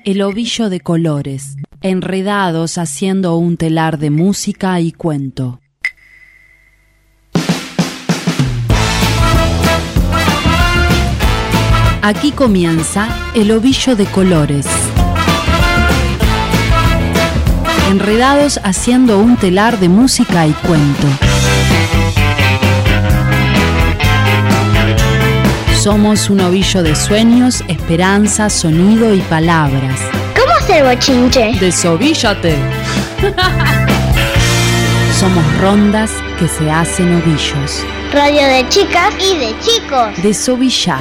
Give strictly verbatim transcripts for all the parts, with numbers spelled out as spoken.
El ovillo de colores, enredados haciendo un telar de música y cuento. Aquí comienza El ovillo de colores. Enredados haciendo un telar de música y cuento. Somos un ovillo de sueños, esperanza, sonido y palabras. ¿Cómo hacer bochinche? Desovíllate. Somos rondas que se hacen ovillos. Radio de chicas y de chicos. Desovillar.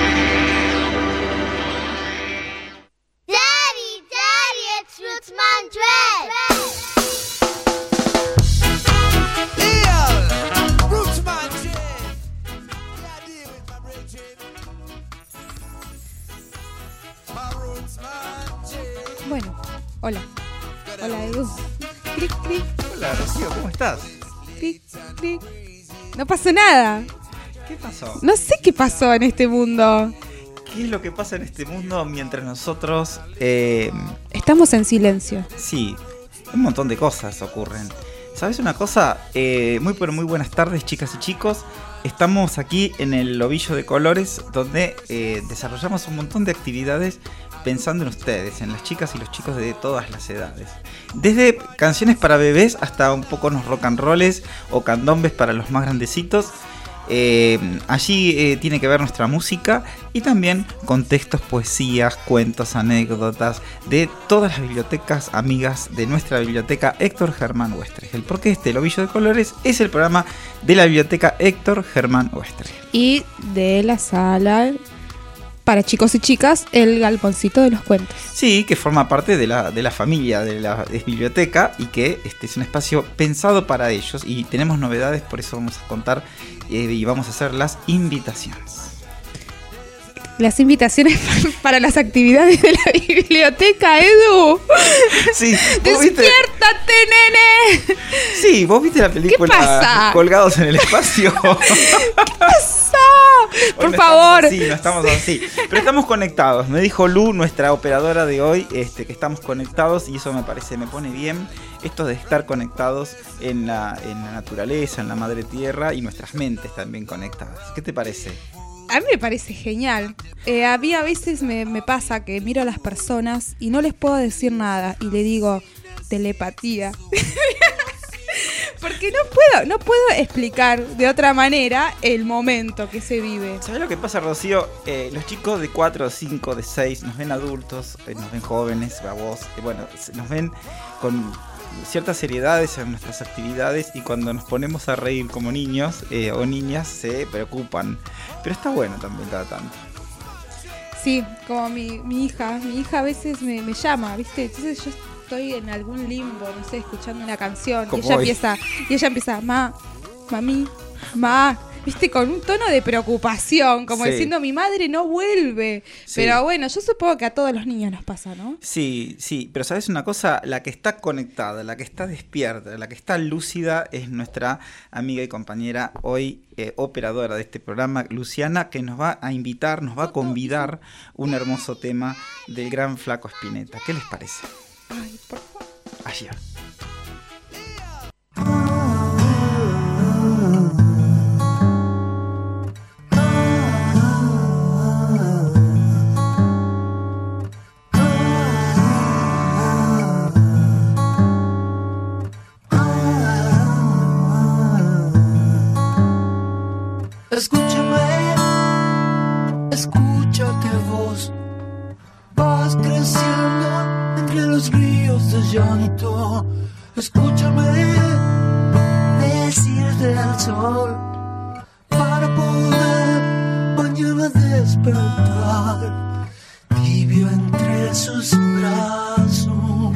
Daddy, Daddy, it's Rootsman Dread. Bueno, hola. Hola, Edu. Cric, cric. Hola, Rocío, ¿cómo estás? Cric, cric. No pasó nada. ¿Qué pasó? No sé qué pasó en este mundo. ¿Qué es lo que pasa en este mundo mientras nosotros... Eh, Estamos en silencio. sí, un montón de cosas ocurren. ¿Sabes una cosa? Eh, muy pero muy buenas tardes, chicas y chicos. Estamos aquí en el Ovillo de Colores, donde eh, desarrollamos un montón de actividades pensando en ustedes, en las chicas y los chicos de todas las edades. Desde canciones para bebés hasta un poco unos rock and rolls o candombes para los más grandecitos. Eh, allí eh, tiene que ver nuestra música y también contextos, poesías, cuentos, anécdotas de todas las bibliotecas amigas de nuestra biblioteca Héctor Germán Oesterhel. Porque este, El Ovillo de Colores, es el programa de la biblioteca Héctor Germán Oesterhel. Y de la sala para chicos y chicas, el galponcito de los cuentos. Sí, que forma parte de la, de la familia de la de biblioteca y que este es un espacio pensado para ellos. Y tenemos novedades, por eso vamos a contar eh, y vamos a hacer las invitaciones. Las invitaciones para las actividades de la biblioteca, Edu. Sí, ¡Despiértate, nene! Sí, vos viste la película ¿Qué pasa? Colgados en el Espacio. ¿Qué pasa? Por Hoy no favor. Sí, no estamos así. Pero estamos conectados. Me dijo Lu, nuestra operadora de hoy, este, que estamos conectados y eso me parece, me pone bien. Esto de estar conectados en la, en la naturaleza, en la madre tierra y nuestras mentes también conectadas. ¿Qué te parece? A mí me parece genial. Eh, a mí a veces me, me pasa que miro a las personas y no les puedo decir nada y le digo telepatía. Porque no puedo, no puedo explicar de otra manera el momento que se vive. ¿Sabes lo que pasa, Rocío? Eh, los chicos de cuatro, cinco, de seis nos ven adultos, eh, nos ven jóvenes, a vos, eh, bueno, nos ven con ciertas seriedades en nuestras actividades y cuando nos ponemos a reír como niños eh, o niñas se preocupan. Pero está bueno también cada tanto. Sí, como mi, mi hija, mi hija a veces me, me llama, ¿viste? Entonces yo estoy en algún limbo, no sé, escuchando una canción y Como ella hoy. empieza, y ella empieza, ma, mami, ma, viste, con un tono de preocupación, como Sí. diciendo mi madre no vuelve. Sí. Pero bueno, yo supongo que a todos los niños nos pasa, ¿no? Sí, sí, pero ¿sabes una cosa? La que está conectada, la que está despierta, la que está lúcida es nuestra amiga y compañera hoy eh, operadora de este programa, Luciana, que nos va a invitar, nos va a convidar un hermoso tema del gran Flaco Spinetta. ¿Qué les parece? Ay, por favor. Allá. Escúchame, escúchate vos, vas creciendo entre los ríos de llanto. Escúchame decirte al sol para poder mañana despertar tibio entre sus brazos,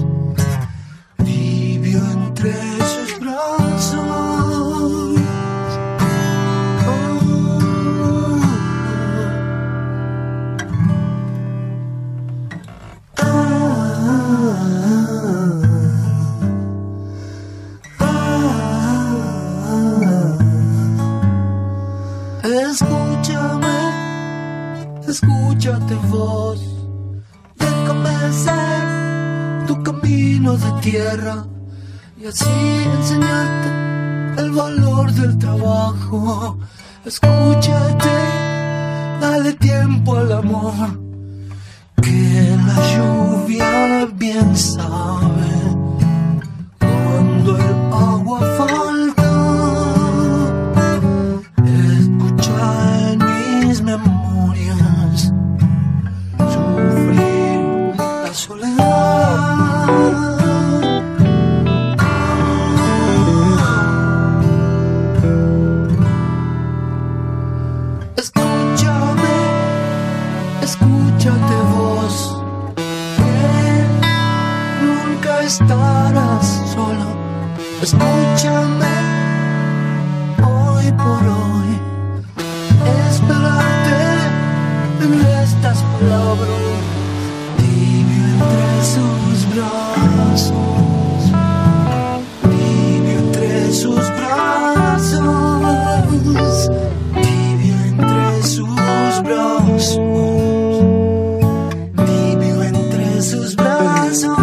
tibio entre sus brazos. Escúchame, escúchate vos, déjame tu camino de tierra y así enseñarte el valor del trabajo. Escúchate, dale tiempo al amor, que la lluvia bien sabe cuando el agua falta. Escucha en mis memorias sufrir la soledad. Escúchame, escúchate vos, que nunca estarás solo. Escúchame, hoy por hoy, esperarte en estas palabras, tibio entre sus brazos, tibio entre sus brazos, tibio entre sus brazos, tibio entre sus brazos.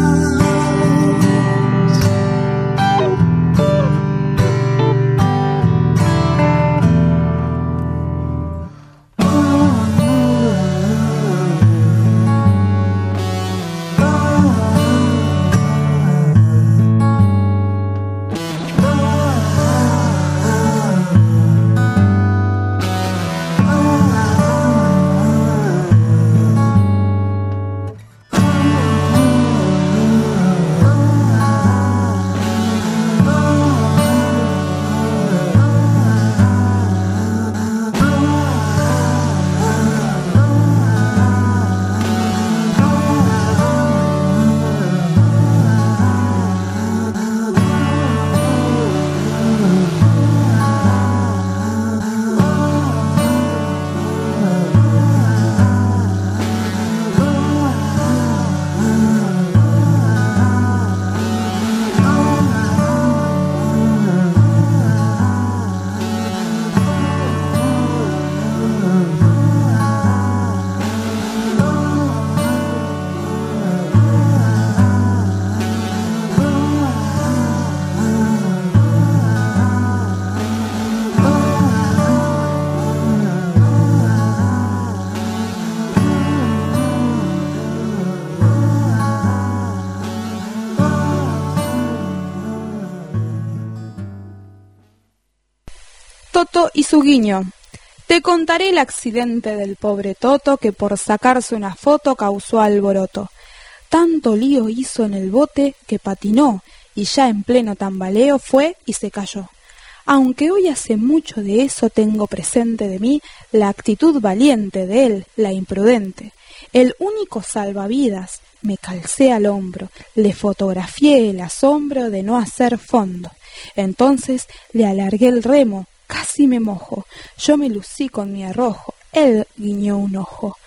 Toto y su guiño. Te contaré el accidente del pobre Toto que por sacarse una foto causó alboroto. Tanto lío hizo en el bote que patinó y ya en pleno tambaleo fue y se cayó. Aunque hoy hace mucho de eso tengo presente de mí la actitud valiente de él, la imprudente. El único salvavidas me calcé al hombro, le fotografié el asombro de no hacer fondo. Entonces le alargué el remo, casi me mojo, yo me lucí con mi arrojo, él guiñó un ojo.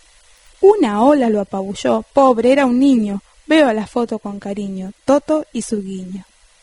Una ola lo apabulló, pobre, era un niño, veo la foto con cariño, Toto y su guiño.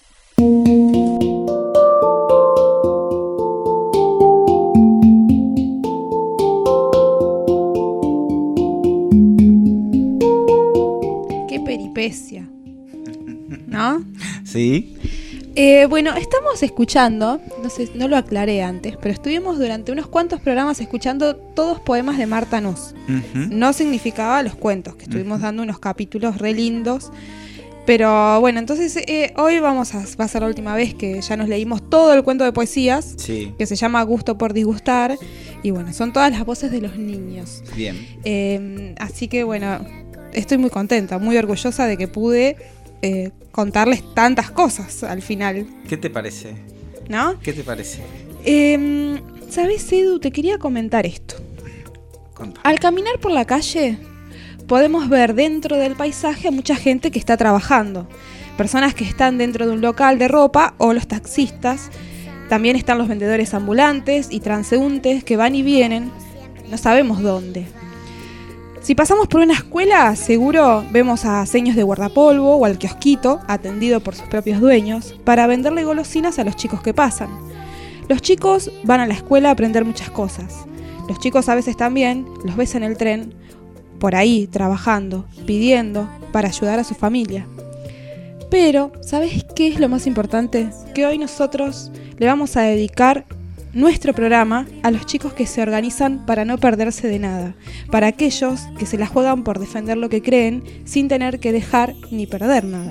Qué peripecia, ¿no? Sí. Eh, bueno, estamos escuchando, no sé, no lo aclaré antes, pero estuvimos durante unos cuantos programas escuchando todos poemas de Marta Nuss. Uh-huh. No significaba los cuentos, que estuvimos uh-huh. dando unos capítulos re lindos. Pero bueno, entonces eh, hoy vamos a, va a ser la última vez que ya nos leímos todo el cuento de poesías, sí. que se llama Gusto por disgustar. Y bueno, son todas las voces de los niños. Bien. Eh, así que bueno, estoy muy contenta, muy orgullosa de que pude... Eh, contarles tantas cosas al final. ¿Qué te parece? ¿No? ¿Qué te parece? Eh, ¿Sabes, Edu? Te quería comentar esto. Contame. Al caminar por la calle podemos ver dentro del paisaje a mucha gente que está trabajando. Personas que están dentro de un local de ropa o los taxistas. También están los vendedores ambulantes y transeúntes que van y vienen. No sabemos dónde. Si pasamos por una escuela, seguro vemos a seños de guardapolvo o al kiosquito, atendido por sus propios dueños, para venderle golosinas a los chicos que pasan. Los chicos van a la escuela a aprender muchas cosas. Los chicos a veces también los ves en el tren por ahí trabajando, pidiendo para ayudar a su familia. Pero, ¿sabes qué es lo más importante? Que hoy nosotros le vamos a dedicar nuestro programa a los chicos que se organizan para no perderse de nada, para aquellos que se la juegan por defender lo que creen sin tener que dejar ni perder nada.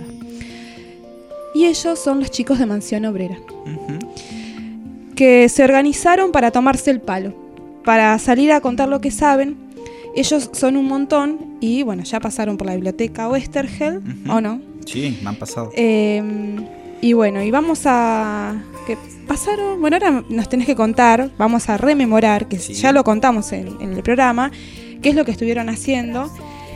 Y ellos son los chicos de Mansión Obrera, uh-huh. que se organizaron para tomarse el palo, para salir a contar lo que saben. Ellos son un montón y bueno, ya pasaron por la biblioteca Westergel, uh-huh. ¿o no? Sí, me han pasado. Eh, y bueno, y vamos a... que pasaron, bueno, ahora nos tenés que contar, vamos a rememorar, que sí. ya lo contamos en, en el programa, qué es lo que estuvieron haciendo.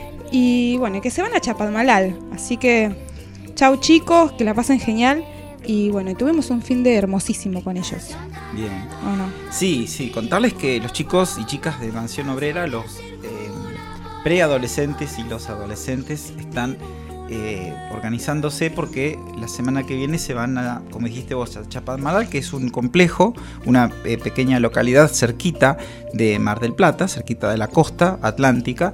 Y bueno, que se van a Chapadmalal, así que chau chicos, que la pasen genial. Y bueno, tuvimos un fin de hermosísimo con ellos. Bien. ¿O no? Sí, sí, contarles que los chicos y chicas de Mansión Obrera, los eh, preadolescentes y los adolescentes están eh, organizándose porque la semana que viene se van a, como dijiste vos, a Chapadmalal, que es un complejo, una eh, pequeña localidad cerquita de Mar del Plata, cerquita de la costa atlántica,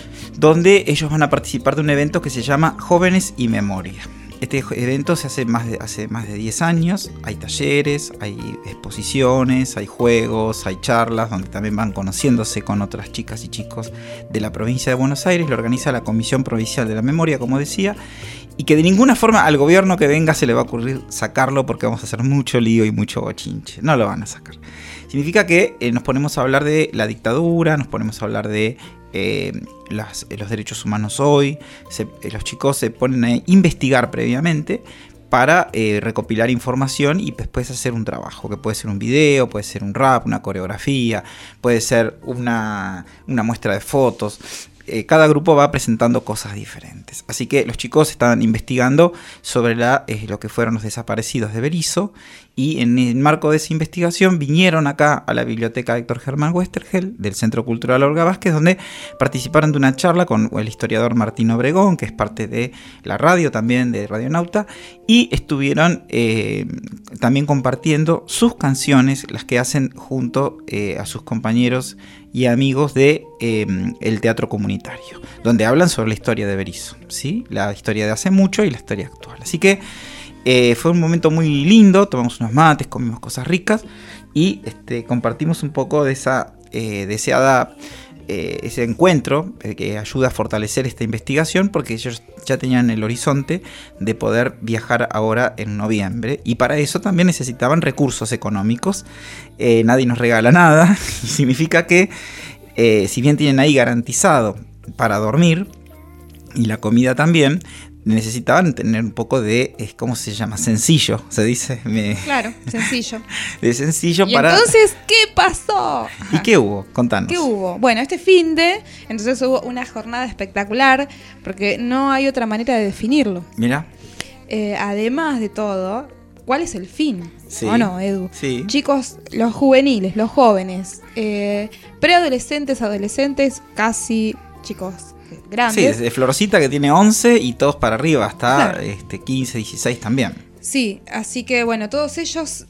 donde ellos van a participar de un evento que se llama Jóvenes y Memoria. Este evento se hace más de, hace más de diez años, hay talleres, hay exposiciones, hay juegos, hay charlas donde también van conociéndose con otras chicas y chicos de la provincia de Buenos Aires. Lo organiza la Comisión Provincial de la Memoria, como decía, y que de ninguna forma al gobierno que venga se le va a ocurrir sacarlo porque vamos a hacer mucho lío y mucho bochinche. No lo van a sacar. Significa que eh, nos ponemos a hablar de la dictadura, nos ponemos a hablar de Eh, las, los derechos humanos hoy. Se, eh, los chicos se ponen a investigar previamente para eh, recopilar información y después hacer un trabajo, que puede ser un video, puede ser un rap, una coreografía, puede ser una, una muestra de fotos. Eh, cada grupo va presentando cosas diferentes. Así que los chicos estaban investigando sobre la, eh, lo que fueron los desaparecidos de Berisso, y en el marco de esa investigación vinieron acá a la biblioteca Héctor Germán Westergel del Centro Cultural Olga Vázquez, donde participaron de una charla con el historiador Martín Obregón, que es parte de la radio también, de Radionauta, y estuvieron eh, también compartiendo sus canciones, las que hacen junto eh, a sus compañeros y amigos de eh, el teatro comunitario, donde hablan sobre la historia de Berisso, ¿sí? La historia de hace mucho y la historia actual. Así que eh, fue un momento muy lindo, tomamos unos mates, comimos cosas ricas y este, compartimos un poco de esa eh, deseada eh, ese encuentro eh, que ayuda a fortalecer esta investigación, porque ellos ya tenían el horizonte de poder viajar ahora en noviembre, y para eso también necesitaban recursos económicos. Eh, nadie nos regala nada, y significa que eh, si bien tienen ahí garantizado para dormir y la comida también, necesitaban tener un poco de, ¿cómo se llama? Sencillo, se dice. Me... Claro, sencillo. De sencillo y para... entonces, ¿qué pasó? ¿Y qué hubo? Contanos. ¿Qué hubo? Bueno, este finde, entonces hubo una jornada espectacular, porque no hay otra manera de definirlo. Mira. Eh, además de todo, ¿cuál es el fin? Sí. ¿O no, Edu? Sí. Chicos, los juveniles, los jóvenes, eh, preadolescentes, adolescentes, casi chicos grandes. Sí, desde Florcita, que tiene once, y todos para arriba, hasta claro. este, quince, dieciséis también. Sí, así que bueno, todos ellos,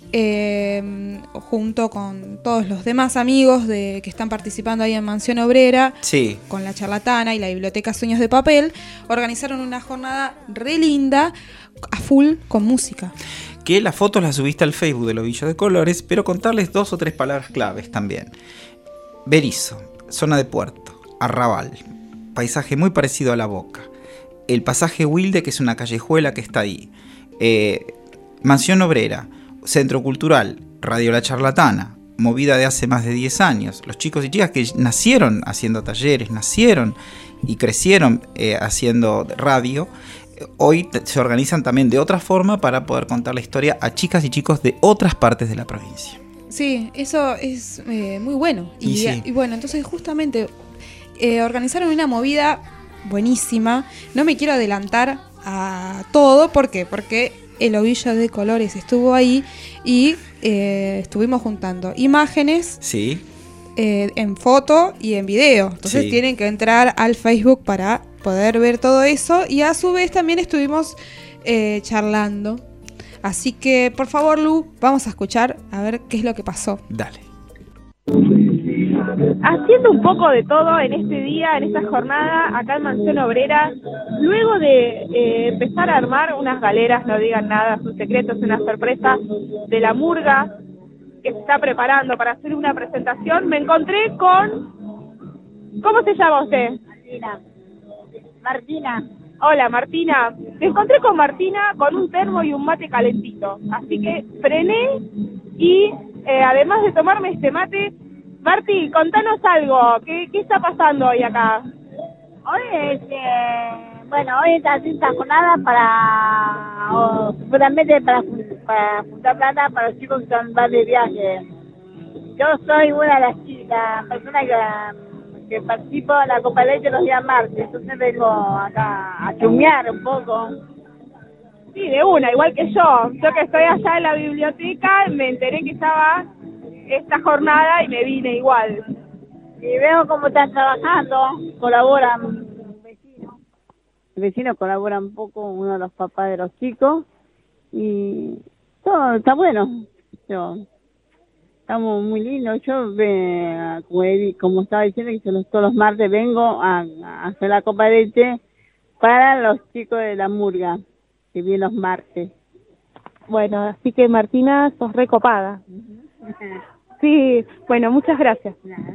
eh, junto con todos los demás amigos de que están participando ahí en Mansión Obrera, sí. con la charlatana y la biblioteca Sueños de Papel, organizaron una jornada re linda, a full, con música. Que las fotos las subiste al Facebook de Ovillo de Colores, pero contarles dos o tres palabras claves también. Berisso, zona de puerto, arrabal, paisaje muy parecido a La Boca, el pasaje Wilde, que es una callejuela que está ahí, eh, Mansión Obrera, Centro Cultural, Radio La Charlatana, movida de hace más de diez años, los chicos y chicas que nacieron haciendo talleres, nacieron y crecieron eh, haciendo radio, eh, hoy te, se organizan también de otra forma para poder contar la historia a chicas y chicos de otras partes de la provincia. Sí, eso es eh, muy bueno. Y, y, sí. y bueno, entonces justamente... Eh, organizaron una movida buenísima. No me quiero adelantar a todo. ¿Por qué? Porque el Ovillo de Colores estuvo ahí y eh, estuvimos juntando imágenes sí. eh, en foto y en video. Entonces sí. tienen que entrar al Facebook para poder ver todo eso. Y a su vez también estuvimos eh, charlando. Así que, por favor, Lu, vamos a escuchar a ver qué es lo que pasó. Dale. haciendo un poco de todo en este día, en esta jornada, acá en Mansión Obrera, luego de eh, empezar a armar unas galeras, no digan nada, es un secreto, es una sorpresa, de la murga que se está preparando para hacer una presentación, me encontré con... ¿Cómo se llama usted? Martina. Martina. Hola, Martina. Me encontré con Martina con un termo y un mate calentito, así que frené y eh, además de tomarme este mate, Marti, contanos algo, ¿qué, qué está pasando hoy acá? Hoy es, eh, bueno, hoy está haciendo esta jornada para, o, seguramente para, para juntar plata para los chicos que están, van de viaje. Yo soy una de las chicas, personas que, que participo en la Copa de Leche los días martes, entonces vengo acá a chumear un poco. Sí, de una, igual que yo. Yo que estoy allá en la biblioteca, me enteré que estaba esta jornada y me vine igual. Y veo cómo están trabajando, colaboran vecinos. El vecino colabora un poco, uno de los papás de los chicos, y todo está bueno. Yo, estamos muy lindos. Yo, eh, como, como estaba diciendo, que los, todos los martes vengo a, a hacer la copa de leche para los chicos de la murga, que vienen los martes. Bueno, así que Martina, sos recopada. Sí, bueno, muchas gracias.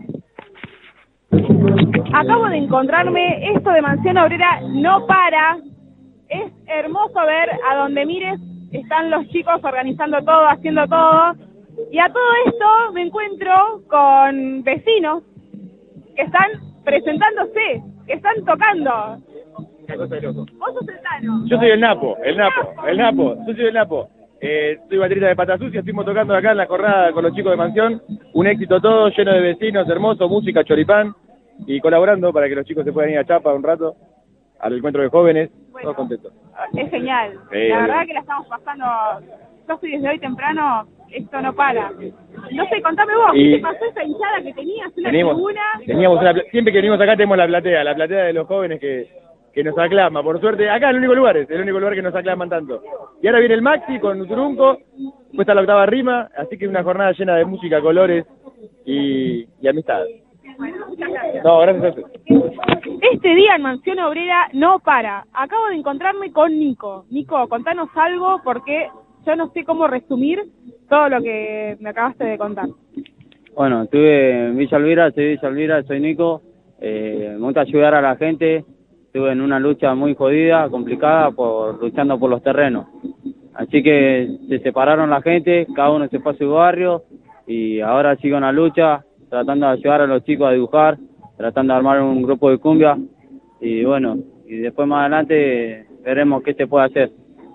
Acabo de encontrarme, esto de Mansión Obrera no para. Es hermoso ver a donde mires, están los chicos organizando todo, haciendo todo. Y a todo esto me encuentro con vecinos que están presentándose, que están tocando. Una cosa de loco. ¿Vos sos el Tano? Yo soy el Napo, el Napo, el Napo, yo soy el Napo. Eh, soy baterista de Pata Sucia, estuvimos tocando acá en la jornada con los chicos de Mansión. Un éxito todo, lleno de vecinos, hermoso, música, choripán. Y colaborando para que los chicos se puedan ir a Chapa un rato, al encuentro de jóvenes, bueno, todos contentos. Es genial, Sí, la obvio. verdad que la estamos pasando, yo estoy desde hoy temprano, esto no para. No sé, contame vos, Y ¿qué te pasó esa hinchada que tenías, una Teníamos, tribuna? teníamos una, pla- siempre que venimos acá tenemos la platea, la platea de los jóvenes que, que nos aclama. Por suerte, acá es el único lugar, es el único lugar que nos aclaman tanto. Y ahora viene el Maxi con Uturunco, después está la octava rima, así que es una jornada llena de música, colores y, y amistad. Bueno, muchas gracias. No, gracias a ustedes. Este día en Mansión Obrera no para. Acabo de encontrarme con Nico. Nico, contanos algo porque yo no sé cómo resumir todo lo que me acabaste de contar. Bueno, estuve en Villa Elvira, soy Villa Elvira, soy Nico. Eh, me gusta ayudar a la gente. Estuve en una lucha muy jodida, complicada, por luchando por los terrenos. Así que se separaron la gente, cada uno se fue a su barrio y ahora sigo en la lucha, tratando de ayudar a los chicos a dibujar, tratando de armar un grupo de cumbia y bueno, y después más adelante veremos qué se puede hacer.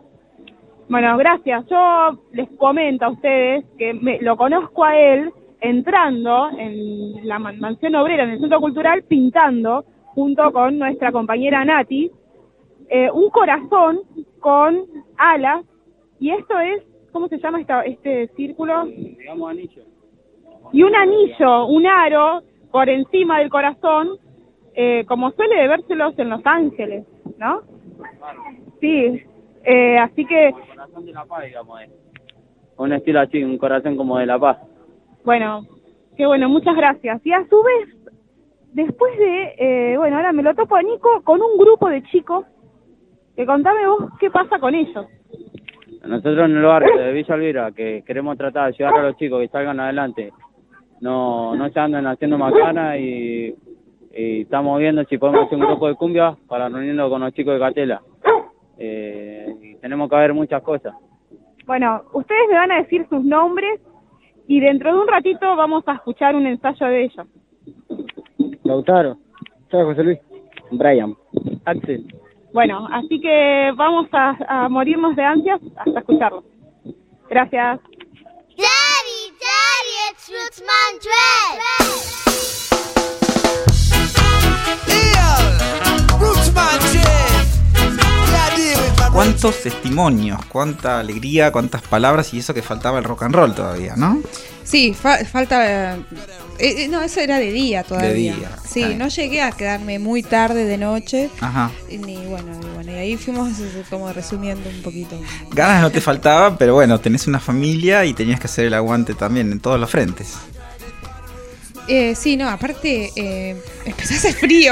Bueno, gracias. Yo les comento a ustedes que me, lo conozco a él entrando en la man- Mansión Obrera, en el Centro Cultural, pintando, junto con nuestra compañera Nati, eh, un corazón con alas, y esto es, ¿cómo se llama esta, este círculo? Digamos anillo. Y un anillo, un aro, por encima del corazón, eh, como suele de vérselos en Los Ángeles, ¿no? Sí, eh, así que, Corazón de la paz, digamos. Eh. Un estilo así, un corazón como de la paz. bueno, qué bueno, muchas gracias. Y a su vez, después de, eh, bueno, ahora me lo topo a Nico con un grupo de chicos, que contame vos qué pasa con ellos. Nosotros en el barrio de Villa Elvira, que queremos tratar de ayudar a los chicos que salgan adelante, no no se anden haciendo macana y, y estamos viendo si podemos hacer un grupo de cumbia para reunirnos con los chicos de Catela. Eh, y tenemos que ver muchas cosas. Bueno, ustedes me van a decir sus nombres y dentro de un ratito vamos a escuchar un ensayo de ellos. Lautaro, ¿sabes José Luis? Brian, Axel. Bueno, así que vamos a, a morirnos de ansias hasta escucharlo. Gracias. Daddy, Daddy, it's Rootsman Dread. Cuántos testimonios, cuánta alegría, cuántas palabras y eso que faltaba el rock and roll todavía, ¿no? Sí, fa- falta... eh, eh, no, eso era de día todavía. De día, Sí, ahí. no llegué a quedarme muy tarde de noche. Ajá. Ni bueno, y bueno, y ahí fuimos eh, como resumiendo un poquito. Ganas no te faltaban, pero bueno, tenés una familia y tenías que hacer el aguante también en todos los frentes. Eh, sí, no, aparte eh, empezó a hacer frío.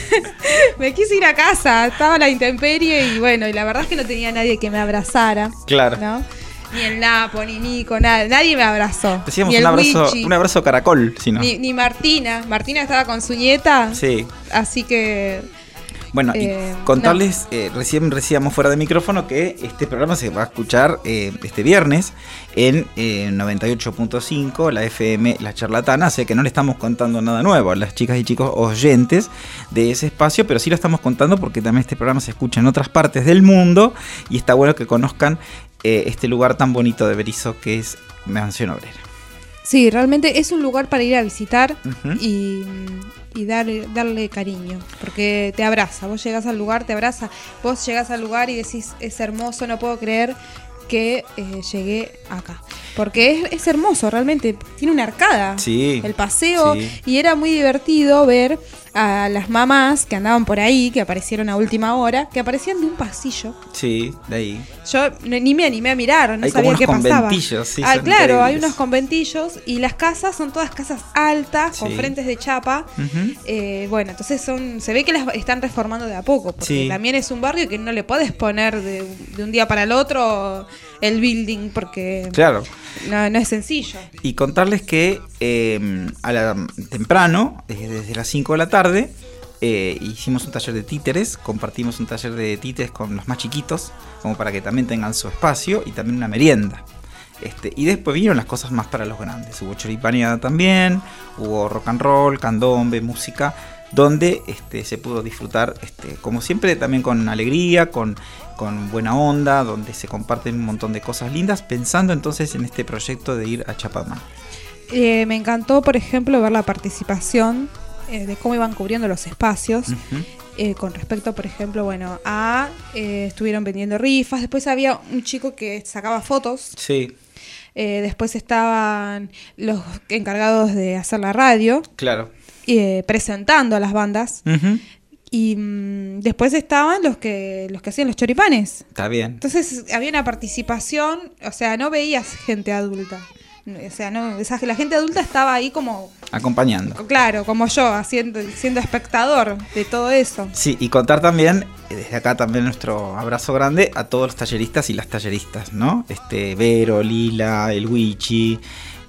Me quise ir a casa, estaba a la intemperie y bueno, y la verdad es que no tenía nadie que me abrazara. Claro. ¿No? Ni el Napo, ni Nico, nada, nadie me abrazó. Decíamos ni un el abrazo, Wichi, un abrazo caracol, si no. ni, ni Martina. Martina estaba con su nieta. Sí. Así que. Bueno, Eh, y contarles, no. eh, recién decíamos fuera de micrófono que este programa se va a escuchar eh, este viernes en eh, noventa y ocho punto cinco, la F M La Charlatana, así que no le estamos contando nada nuevo a las chicas y chicos oyentes de ese espacio, pero sí lo estamos contando porque también este programa se escucha en otras partes del mundo y está bueno que conozcan eh, este lugar tan bonito de Berisso que es Mansión Obrera. Sí, realmente es un lugar para ir a visitar Uh-huh. y, y dar, darle cariño, porque te abraza, vos llegás al lugar, te abraza, vos llegás al lugar y decís, es hermoso, no puedo creer que eh, llegué acá, porque es, es hermoso, realmente, tiene una arcada, Sí, el paseo, sí. y era muy divertido ver a las mamás que andaban por ahí, que aparecieron a última hora, que aparecían de un pasillo. Sí, de ahí. Yo no- ni me animé a mirar, no Hay como sabía unos qué pasaba. conventillos, sí, ah, son claro, hay increíbles. unos conventillos y las casas son todas casas altas, con Sí. frentes de chapa. Ujú. Eh, bueno, entonces son, se ve que las están reformando de a poco, porque Sí. también es un barrio que no le puedes poner de, de un día para el otro el building, porque Claro. no, no es sencillo. Y contarles que eh, a la, temprano, eh, desde las cinco de la tarde, eh, hicimos un taller de títeres, compartimos un taller de títeres con los más chiquitos, como para que también tengan su espacio y también una merienda. Este, y después vinieron las cosas más para los grandes. Hubo choripaneada también, hubo rock and roll, candombe, música, donde este, se pudo disfrutar, este, como siempre, también con alegría, con, con buena onda, donde se comparten un montón de cosas lindas, pensando entonces en este proyecto de ir a Chapamá. Eh, me encantó, por ejemplo, ver la participación eh, de cómo iban cubriendo los espacios. Ujú. Eh, con respecto, por ejemplo, bueno, a eh, estuvieron vendiendo rifas, después había un chico que sacaba fotos, Sí, eh, después estaban los encargados de hacer la radio, claro. eh, presentando a las bandas, Ujú. y mm, después estaban los que los que hacían los choripanes. Está bien. Entonces había una participación, o sea, no veías gente adulta. O sea, no, esa, la gente adulta estaba ahí como, Acompañando. claro, como yo, haciendo, siendo espectador de todo eso. Sí, y contar también, eh, desde acá también nuestro abrazo grande a todos los talleristas y las talleristas, ¿no? Este, Vero, Lila, el Wichi,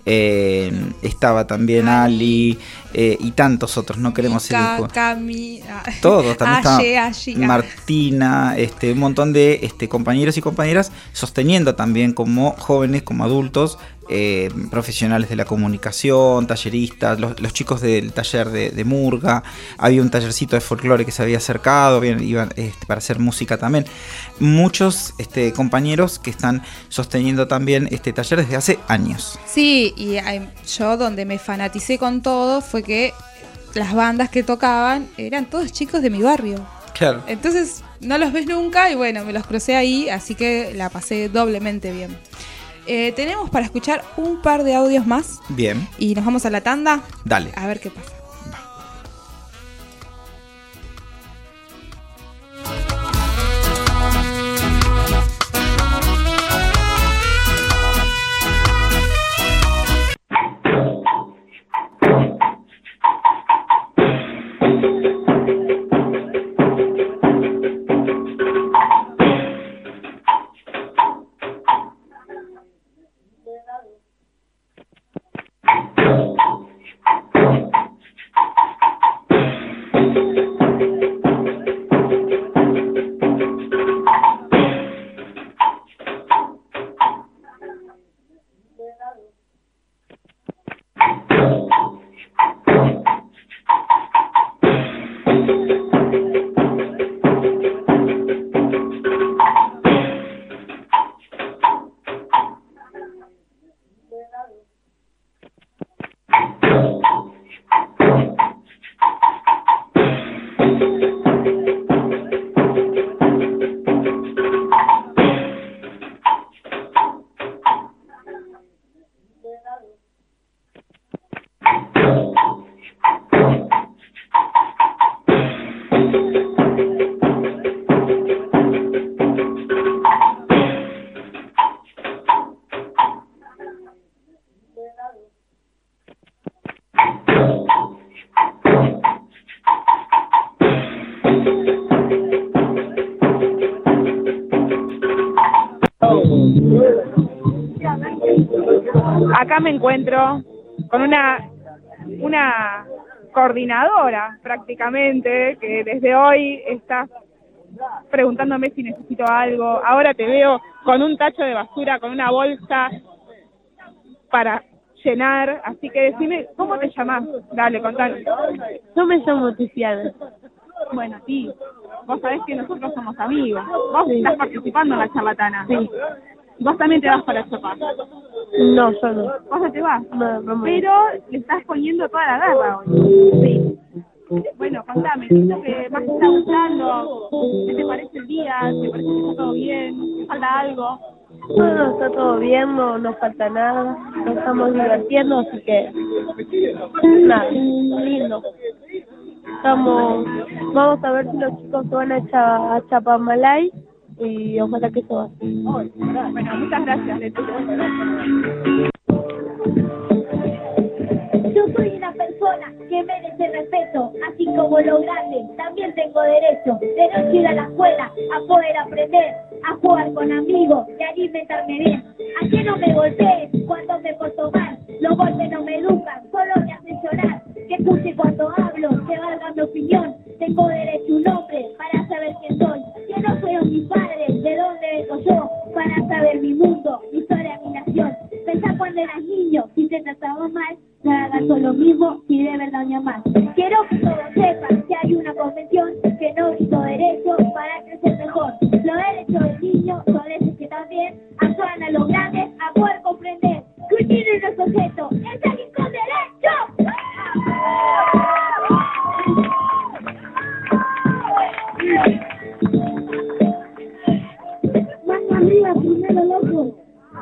eh, estaba también Ali, eh, y tantos otros, no queremos ser Ca- el ju- Cami, ah, Todos, también Aye, estaba Aye, ah. Martina, este, un montón de este, compañeros y compañeras sosteniendo también como jóvenes, como adultos, eh, profesionales de la comunicación, talleristas, los, los chicos del taller de, de Murga, había un tallercito de folclore que se había acercado, habían- iban este, para hacer música también. Muchos este, compañeros que están sosteniendo también este taller desde hace años. Sí, y eh, yo donde me fanaticé con todo fue que las bandas que tocaban eran todos chicos de mi barrio. Claro. Entonces no los ves nunca y bueno, me los crucé ahí, así que la pasé doblemente bien. Eh, tenemos para escuchar un par de audios más Bien, y nos vamos a la tanda dale. a ver qué pasa. acá me encuentro con una, una coordinadora prácticamente, que desde hoy está preguntándome si necesito algo. Ahora te veo con un tacho de basura, con una bolsa para llenar, así que decime, ¿cómo te llamás? Dale, contale. Yo me llamo Tiziana. Bueno, sí, vos sabés que nosotros somos amigos. Vos sí. Estás participando en la charlatana. Sí. Vos también te vas para Chapá. No, yo no. Vos no te vas. No, no me... Pero le estás poniendo toda la garra hoy. Sí. Bueno, contame, ¿qué es lo que más te está gustando? ¿Qué te parece el día? ¿Te parece que está todo bien? ¿Te falta algo? No, no, está todo bien, no nos falta nada. Nos estamos divirtiendo, así que... Nada, lindo. Estamos... Vamos a ver si los chicos se van a, Cha, a Chapamalay y ojalá que eso así. Bueno, muchas gracias, Leti. Yo soy una persona que merece respeto, así como los grandes, también tengo derecho. Derecho a ir a la escuela, a poder aprender, a jugar con amigos y a alimentarme bien. A que no me golpeen cuando me porto mal, los golpes no me educan, solo me hacen llorar. Que escuche cuando hablo, que valga mi opinión. Tengo derecho a un nombre para saber quién soy. Que no fueron mis padres, de dónde vengo yo, para saber mi mundo, mi historia, mi nación. Pensá cuando eras niño, si te trataba mal, no hagas lo mismo si de verdad me amás. Quiero que todos sepan que hay una convención que no hizo derecho para crecer mejor. Los derechos del niño son esos que también ayudan a los grandes a poder comprender que un niño no es objeto, es alguien con derecho. Mano arriba, primero loco.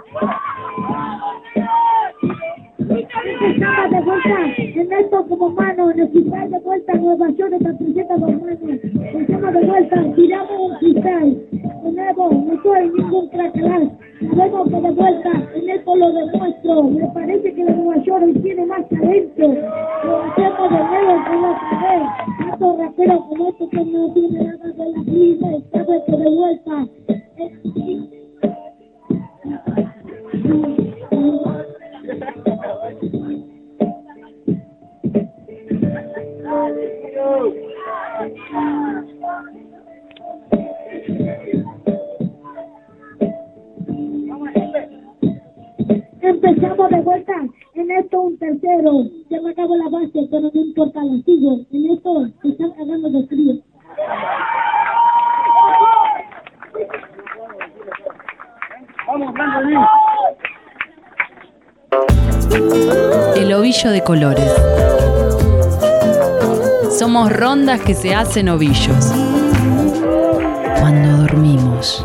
Estamos de vuelta en esto como mano, en el cristal de vuelta, Nueva York está presenta dos manos. Estamos de vuelta, tiramos un cristal. De nuevo, no soy ningún cracalas. Luego que de vuelta, en esto lo demuestro. Me parece que Nueva York hoy tiene más talento. Lo hacemos de nuevo con la otra vez. Estos raperos como estos que no tienen nada de la vida, estamos de vuelta. Empezamos de vuelta, en esto un tercero, se me acabó la base, pero no importa, la sigo, en esto se están cagando de frío. Vamos, Blanco Luis. El ovillo de colores. Somos rondas que se hacen ovillos. Cuando dormimos.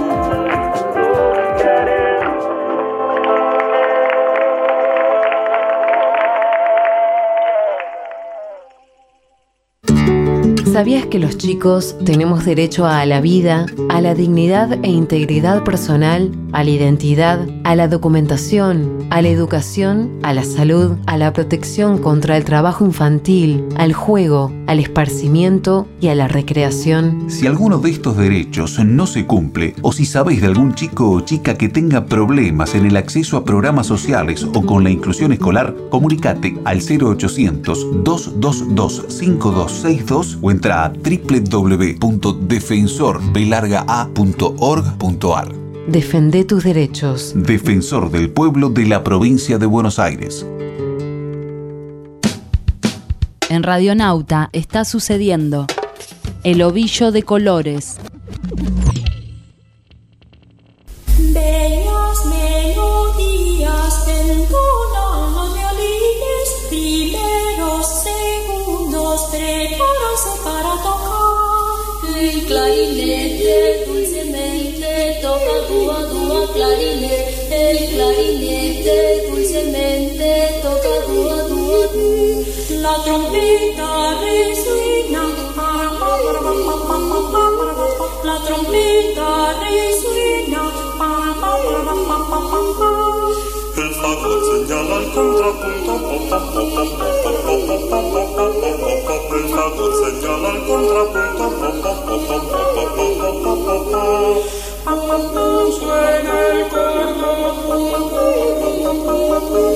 ¿Sabías que los chicos tenemos derecho a la vida, a la dignidad e integridad personal, a la identidad, a la documentación, a la educación, a la salud, a la protección contra el trabajo infantil, al juego, al esparcimiento y a la recreación? Si alguno de estos derechos no se cumple, o si sabéis de algún chico o chica que tenga problemas en el acceso a programas sociales o con la inclusión escolar, comunicate al cero ochocientos, dos dos dos, cinco dos seis dos o entra a doble u doble u doble u punto defensor b larga a punto org punto a r. Defende tus derechos. Defensor del Pueblo de la Provincia de Buenos Aires. En Radionauta está sucediendo El Ovillo de Colores. Bellas melodías en tonos violines, primeros, segundos, prepárense para tocar. El clarinete dulcemente toca dúa, dúa, clarinete. El clarinete dulcemente toca dúa, dúa, dúa. La trompeta resuena, la trompeta resuena. El fagot señala el contrapunto. El fagot señala el contrapunto. Suena el cordón.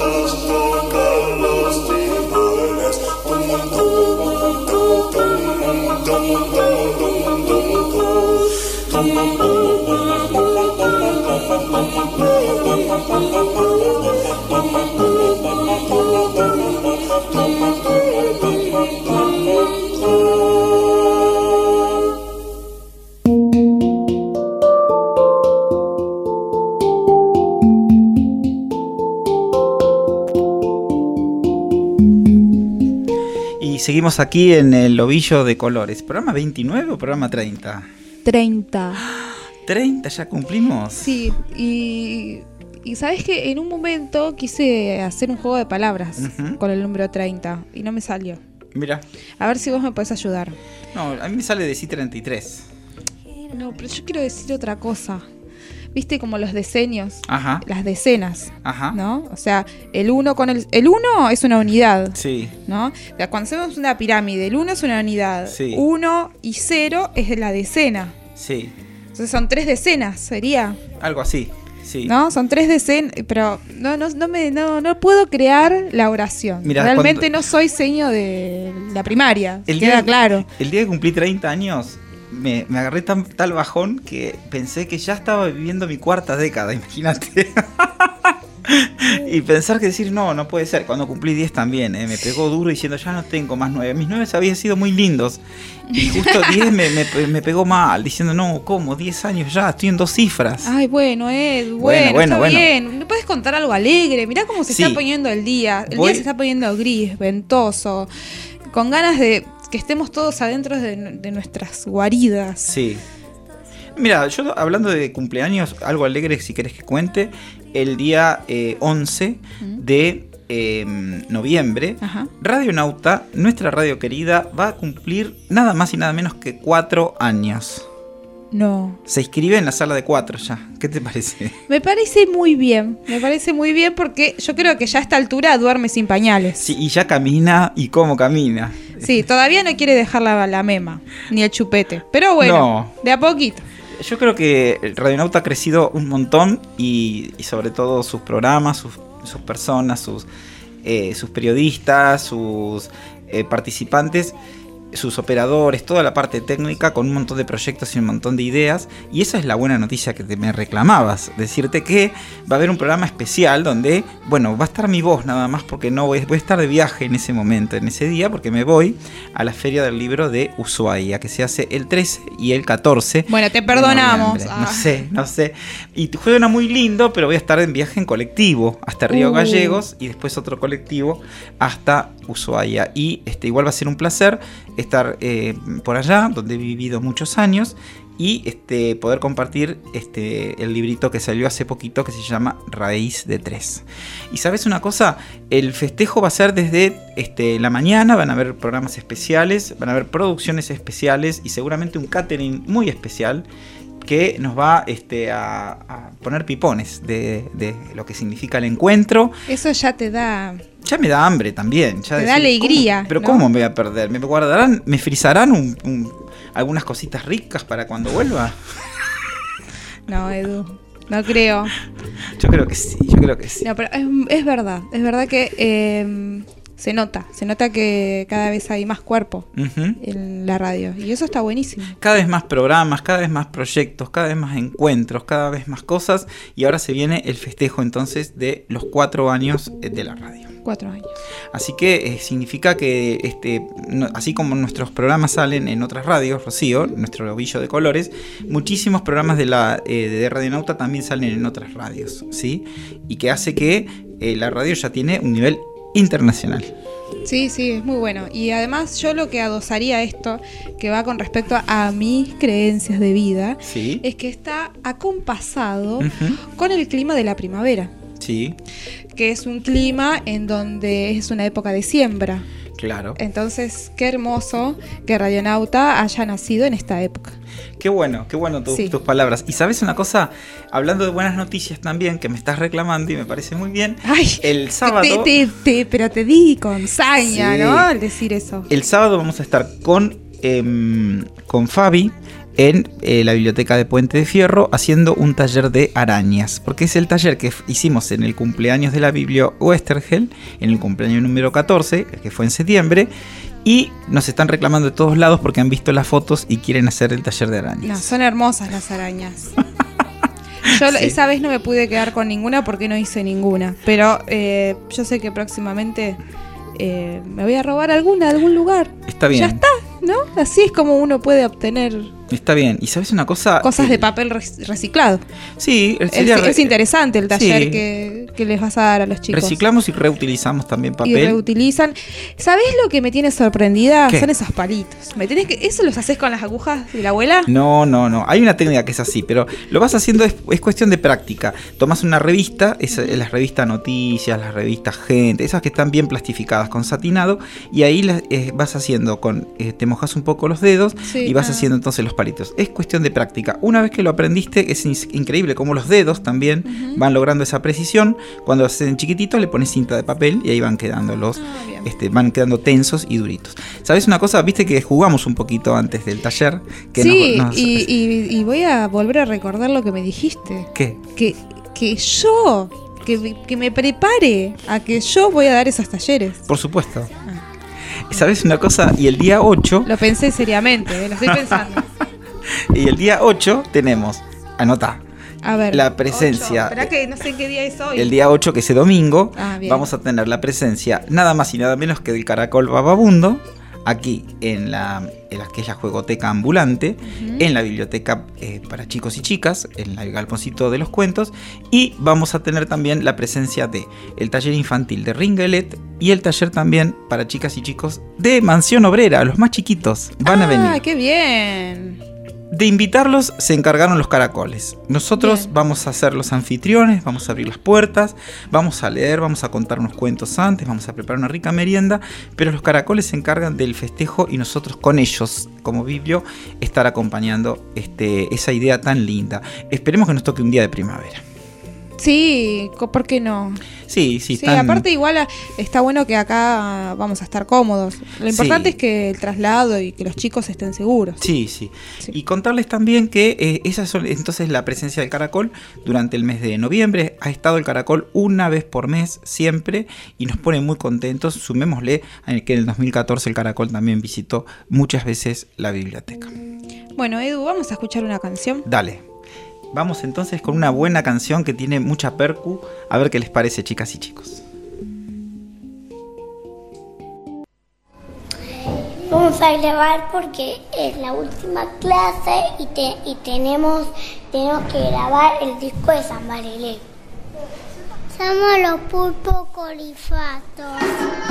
las tocan los timbales. Tum, tum, tum, tum, tum, tum, tum, tum, tum, Y seguimos aquí en el Ovillo de Colores. ¿Programa veintinueve o programa treinta? treinta. ¿treinta ya cumplimos? Sí, y, y sabes que en un momento quise hacer un juego de palabras uh-huh. con el número treinta y no me salió. Mira. A ver si vos me podés ayudar. No, a mí me sale decir treinta y tres. No, pero yo quiero decir otra cosa. ¿Viste como los decenios? Ajá. Las decenas. Ajá. ¿No? O sea, el uno con el... El uno es una unidad. Sí. ¿No? O sea, cuando hacemos una pirámide, el uno es una unidad. Sí. uno y cero es la decena. Sí. Entonces son tres decenas, sería. Algo así, sí. ¿No? Son tres decenas, pero no, no, no, me, no, no puedo crear la oración. Mirá, realmente cuando... no soy seño de la primaria, el queda día, claro. El día que cumplí treinta años... Me, me agarré tan, tal bajón que pensé que ya estaba viviendo mi cuarta década, imagínate. Y pensar que decir, no, no puede ser. Cuando cumplí diez también, eh, me pegó duro diciendo, ya no tengo más nueve. Mis nueve habían sido muy lindos. Y justo diez me, me, me pegó mal, diciendo, no, ¿cómo? diez años ya, estoy en dos cifras. Ay, bueno, Ed, bueno, bueno, bueno, está bueno. bien. ¿No puedes contar algo alegre? Mirá cómo se Sí. está poniendo el día. El Voy... día se está poniendo gris, ventoso, con ganas de... que estemos todos adentro de, de nuestras guaridas. Sí. Mira, yo hablando de cumpleaños, algo alegre si querés que cuente, el día eh, once ¿Mm? de eh, noviembre, Ajá. Radionauta, nuestra radio querida, va a cumplir nada más y nada menos que cuatro años. No. Se inscribe en la sala de cuatro ya. ¿Qué te parece? Me parece muy bien. Me parece muy bien porque yo creo que ya a esta altura duerme sin pañales. Sí, y ya camina. ¿Y cómo camina? Sí, todavía no quiere dejar la, la mema, ni el chupete. Pero bueno, no. de a poquito. Yo creo que Radionauta ha crecido un montón y, y sobre todo sus programas, sus, sus personas, sus, eh, sus periodistas, sus eh, participantes, sus operadores, toda la parte técnica con un montón de proyectos y un montón de ideas. Y esa es la buena noticia que te me reclamabas, decirte que va a haber un programa especial donde, bueno, va a estar mi voz nada más porque no voy, voy a estar de viaje en ese momento, en ese día, porque me voy a la Feria del Libro de Ushuaia, que se hace el trece y el catorce. Bueno, te perdonamos. Ah. No sé, no sé. Y suena muy lindo, pero voy a estar en viaje en colectivo hasta Río uh. Gallegos y después otro colectivo hasta Ushuaia. Y este, igual va a ser un placer estar eh, por allá, donde he vivido muchos años, y este, poder compartir este, el librito que salió hace poquito que se llama Raíz de Tres. Y sabes una cosa, el festejo va a ser desde este, la mañana, van a haber programas especiales, van a haber producciones especiales y seguramente un catering muy especial que nos va este, a, a poner pipones de, de lo que significa el encuentro. Eso ya te da... Ya me da hambre también. Ya te decir, da alegría. ¿cómo? Pero ¿no? ¿cómo me voy a perder? ¿Me guardarán, me frizarán un, un, algunas cositas ricas para cuando vuelva? No, Edu, no creo. Yo creo que sí, yo creo que sí. No, pero es, es verdad, es verdad que eh, se nota, se nota que cada vez hay más cuerpo uh-huh. en la radio y eso está buenísimo. Cada vez más programas, cada vez más proyectos, cada vez más encuentros, cada vez más cosas y ahora se viene el festejo entonces de los cuatro años de la radio. Cuatro años. Así que eh, significa que este, no, así como nuestros programas salen en otras radios, Rocío, nuestro ovillo de colores, muchísimos programas de la eh, de Radionauta también salen en otras radios, ¿sí? Y que hace que eh, la radio ya tiene un nivel internacional. Sí, sí, es muy bueno. Y además yo lo que adosaría esto, que va con respecto a mis creencias de vida, ¿sí? Es que está acompasado uh-huh. con el clima de la primavera. Sí. Que es un clima en donde es una época de siembra. Claro. Entonces, qué hermoso que Radionauta haya nacido en esta época. Qué bueno, qué bueno tu, sí. tus palabras. Y sabes una cosa, hablando de buenas noticias también, que me estás reclamando y me parece muy bien. Ay, el sábado. Te, te, te, pero te di con saña, sí. ¿no? Al decir eso. El sábado vamos a estar con, eh, con Fabi en eh, la biblioteca de Puente de Fierro haciendo un taller de arañas, porque es el taller que f- hicimos en el cumpleaños de la Biblio Westergel, en el cumpleaños número catorce, el que fue en septiembre, y nos están reclamando de todos lados porque han visto las fotos y quieren hacer el taller de arañas. No, son hermosas las arañas. Yo sí. Esa vez no me pude quedar con ninguna porque no hice ninguna, pero eh, yo sé que próximamente eh, me voy a robar alguna de algún lugar. Está bien. Ya está, ¿no? Así es como uno puede obtener Está bien. ¿Y sabes una cosa? cosas Eh, de papel rec- reciclado. Sí, Es, sería re- es interesante el taller Sí. que, que les vas a dar a los chicos. Reciclamos y reutilizamos también Y papel. reutilizan. ¿Sabés lo que me tiene sorprendida? ¿Qué? Son esos palitos. ¿Me tenés que ¿Eso los haces con las agujas de la abuela? No, no, no. Hay una técnica que es así, pero lo vas haciendo, es, es cuestión de práctica. Tomás una revista, es, es las revistas Noticias, las revistas Gente, esas que están bien plastificadas con satinado, y ahí las, eh, vas haciendo con, eh, te mojas un poco los dedos Sí, y vas ah. haciendo entonces los palitos. Es cuestión de práctica. Una vez que lo aprendiste, es in- increíble cómo los dedos también Ujú. van logrando esa precisión. Cuando hacen chiquititos le pones cinta de papel y ahí van quedando los, Ah, bien. este, van quedando tensos y duritos. ¿Sabes una cosa? Viste que jugamos un poquito antes del taller. Que Sí, nos- nos- y, y- y voy a volver a recordar lo que me dijiste. ¿Qué? Que, que yo, que, me- que me prepare a que yo voy a dar esos talleres. Por supuesto. ¿Sabes una cosa? Y el día ocho, Lo pensé seriamente, eh, lo estoy pensando. y el día ocho tenemos, anota, A ver. la presencia. Espera que no sé qué día es hoy. El día ocho, que es domingo, Ah, bien. vamos a tener la presencia nada más y nada menos que del Caracol Bababundo, aquí en la, en la que es la juegoteca ambulante, Ujú. en la biblioteca eh, para chicos y chicas, en el galponcito de los cuentos, y vamos a tener también la presencia de el taller infantil de Ringelet y el taller también para chicas y chicos de Mansión Obrera, los más chiquitos van a venir. Ah, qué bien. De invitarlos se encargaron los caracoles. Nosotros Bien. vamos a ser los anfitriones, vamos a abrir las puertas, vamos a leer, vamos a contar unos cuentos antes, vamos a preparar una rica merienda, pero los caracoles se encargan del festejo y nosotros con ellos, como Biblio, estar acompañando este, esa idea tan linda. Esperemos que nos toque un día de primavera. Sí, co- ¿por qué no? Sí, sí, Sí, están- aparte igual a- está bueno que acá vamos a estar cómodos. Lo importante Sí. es que el traslado y que los chicos estén seguros. Sí, sí, Y contarles también que eh, esa es entonces la presencia del caracol durante el mes de noviembre. Ha estado el caracol una vez por mes siempre y nos pone muy contentos. Sumémosle a que en el dos mil catorce el caracol también visitó muchas veces la biblioteca. Bueno, Edu, vamos a escuchar una canción. Dale. Vamos entonces con una buena canción que tiene mucha percu. A ver qué les parece, chicas y chicos. Vamos a grabar porque es la última clase y, te, y tenemos, tenemos que grabar el disco de San Barilé. Somos los pulpos colifatos.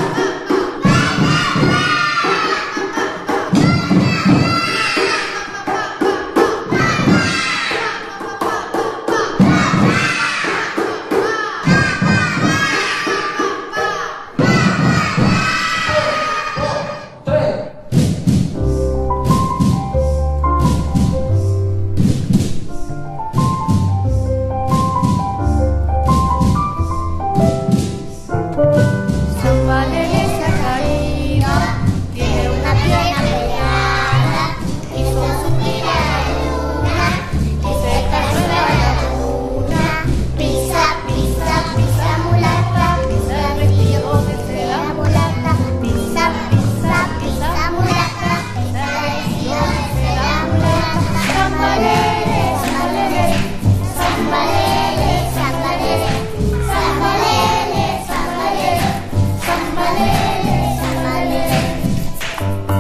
San Valere Sacarina tiene una pierna pelada, quiso subir a la luna y se cayó de la luna. Pisa, pisa, pisa mulata, pisa el vestido de seda mulata. Pisa, pisa, pisa mulata, pisa el vestido de seda mulata. San Valere, San Valere, San Valere, San Valere, San Valere, San Valere. San Valere, San Valere.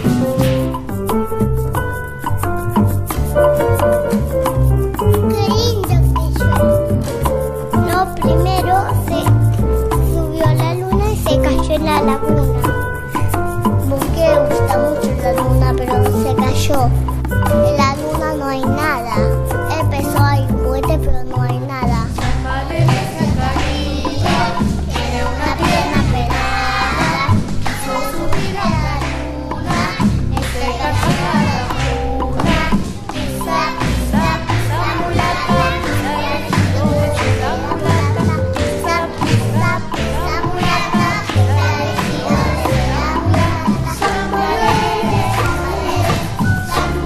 Qué lindo que yo. No, primero se subió a la luna y se cayó en la laguna. Porque le gusta mucho la luna, pero se cayó. En la luna no hay nada. Empezó a ir juguete, pero no hay nada. San Valere, Sacarina, tiene una pierna pelada. Quiso subir a la luna y se cayó a la laguna. Pisa, pisa, pisa mulata, pisa el vestido de seda mulata. Pisa, pisa, pisa mulata, pisa el vestido de seda mulata. San Valere, San Valere, San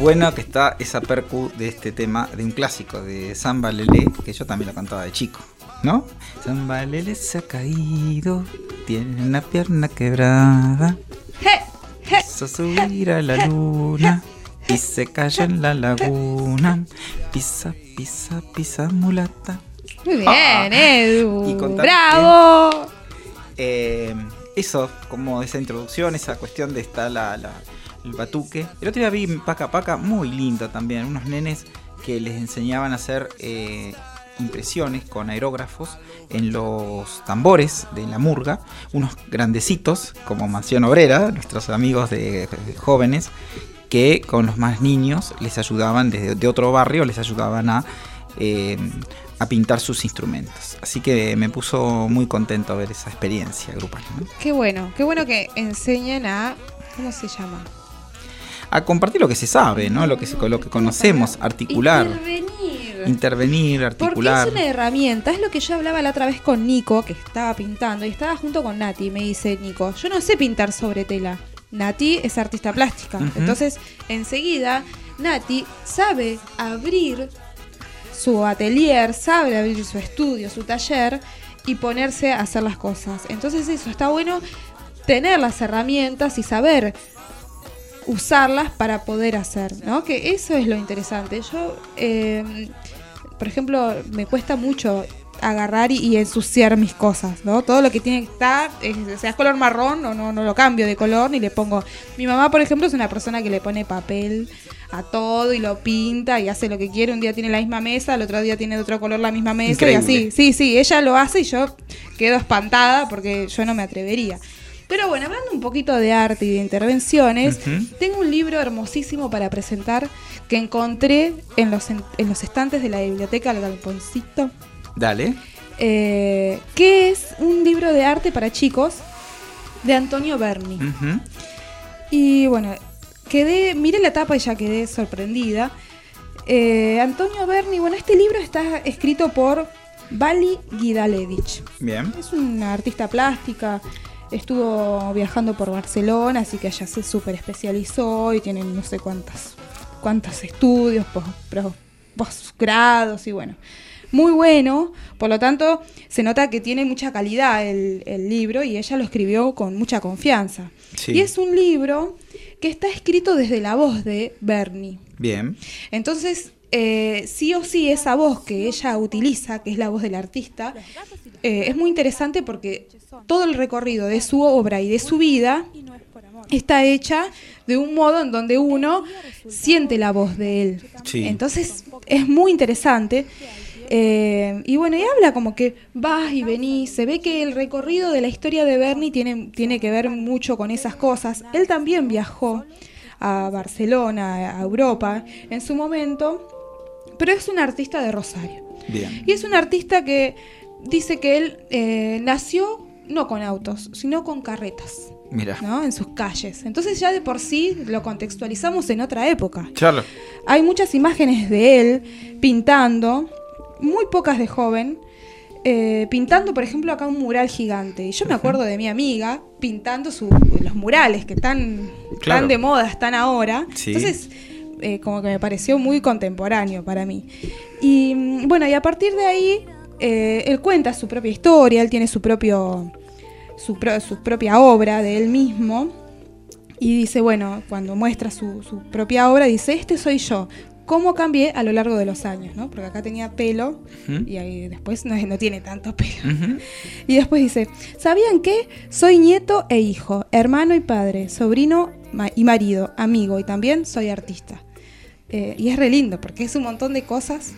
bueno que está esa percu de este tema, de un clásico de Samba Lelé, que yo también lo cantaba de chico, ¿no? Samba Lelé se ha caído, tiene una pierna quebrada, quiso subir a la luna y se cayó en la laguna. Pisa, pisa, pisa mulata. Muy bien, Ah. Edu. Y contar ¡Bravo! Eh, eso, como esa introducción, esa cuestión de estar la, la, el batuque. El otro día vi Paca Paca, muy lindo también, unos nenes que les enseñaban a hacer eh, impresiones con aerógrafos en los tambores de la murga, unos grandecitos como Mansión Obrera, nuestros amigos de, de jóvenes, que con los más niños les ayudaban, desde de otro barrio, les ayudaban a... Eh, a pintar sus instrumentos. Así que me puso muy contento ver esa experiencia grupal, ¿no? Qué bueno, qué bueno que enseñen a... ¿Cómo se llama? A compartir lo que se sabe, ¿no? Lo que, se, lo que conocemos, articular. Intervenir. Intervenir, articular. Porque es una herramienta, es lo que yo hablaba la otra vez con Nico, que estaba pintando, y estaba junto con Nati, y me dice Nico, yo no sé pintar sobre tela. Nati es artista plástica. Uh-huh. Entonces, enseguida, Nati sabe abrir su atelier, sabe abrir su estudio, su taller y ponerse a hacer las cosas. Entonces eso, está bueno tener las herramientas y saber usarlas para poder hacer, ¿no? Que eso es lo interesante. Yo, eh, por ejemplo, me cuesta mucho agarrar y, y ensuciar mis cosas, ¿no? Todo lo que tiene que estar, eh, sea color marrón, o no, no lo cambio de color ni le pongo. Mi mamá, por ejemplo, es una persona que le pone papel a todo y lo pinta y hace lo que quiere. Un día tiene la misma mesa, el otro día tiene de otro color la misma mesa. Increíble. Y así. Sí, sí, ella lo hace y yo quedo espantada porque yo no me atrevería. Pero bueno, hablando un poquito de arte y de intervenciones, Uh-huh. tengo un libro hermosísimo para presentar que encontré en los, en, en los estantes de la biblioteca El Galponcito, Dale. eh, que es un libro de arte para chicos de Antonio Berni. Uh-huh. Y bueno, quedé, miré la tapa y ya quedé sorprendida. Eh, Antonio Berni, bueno, este libro está escrito por Vali Gidalevich. Bien. Es una artista plástica, estuvo viajando por Barcelona, así que allá se súper especializó y tiene no sé cuántas, cuántos estudios, pos, pros, posgrados y bueno, muy bueno. Por lo tanto, se nota que tiene mucha calidad el, el libro y ella lo escribió con mucha confianza. Sí. Y es un libro que está escrito desde la voz de Berni. Bien. Entonces, eh, sí o sí, esa voz que ella utiliza, que es la voz del artista, eh, es muy interesante porque todo el recorrido de su obra y de su vida está hecha de un modo en donde uno siente la voz de él. Sí. Entonces, es muy interesante. Eh, y bueno, y habla como que vas y venís, se ve que el recorrido de la historia de Berni tiene, tiene que ver mucho con esas cosas. Él también viajó a Barcelona, a Europa, en su momento, pero es un artista de Rosario. Bien. Y es un artista que dice que él eh, nació no con autos, sino con carretas, Mira. ¿no? En sus calles. Entonces ya de por sí lo contextualizamos en otra época. Charlo. Hay muchas imágenes de él pintando, muy pocas de joven, eh, pintando, por ejemplo, acá un mural gigante. Y yo me acuerdo de mi amiga pintando su, los murales que están, Claro. tan de moda, están ahora. Sí. Entonces, eh, como que me pareció muy contemporáneo para mí. Y mm, bueno, y a partir de ahí, eh, él cuenta su propia historia, él tiene su propio, su, pro- su propia obra de él mismo. Y dice, bueno, cuando muestra su, su propia obra, dice, este soy yo. ¿Cómo cambié a lo largo de los años? ¿No? Porque acá tenía pelo Ujú. y ahí después no, no tiene tanto pelo. Ujú. Y después dice, ¿sabían qué? Soy nieto e hijo, hermano y padre, sobrino ma- y marido, amigo y también soy artista. Eh, y es re lindo porque es un montón de cosas.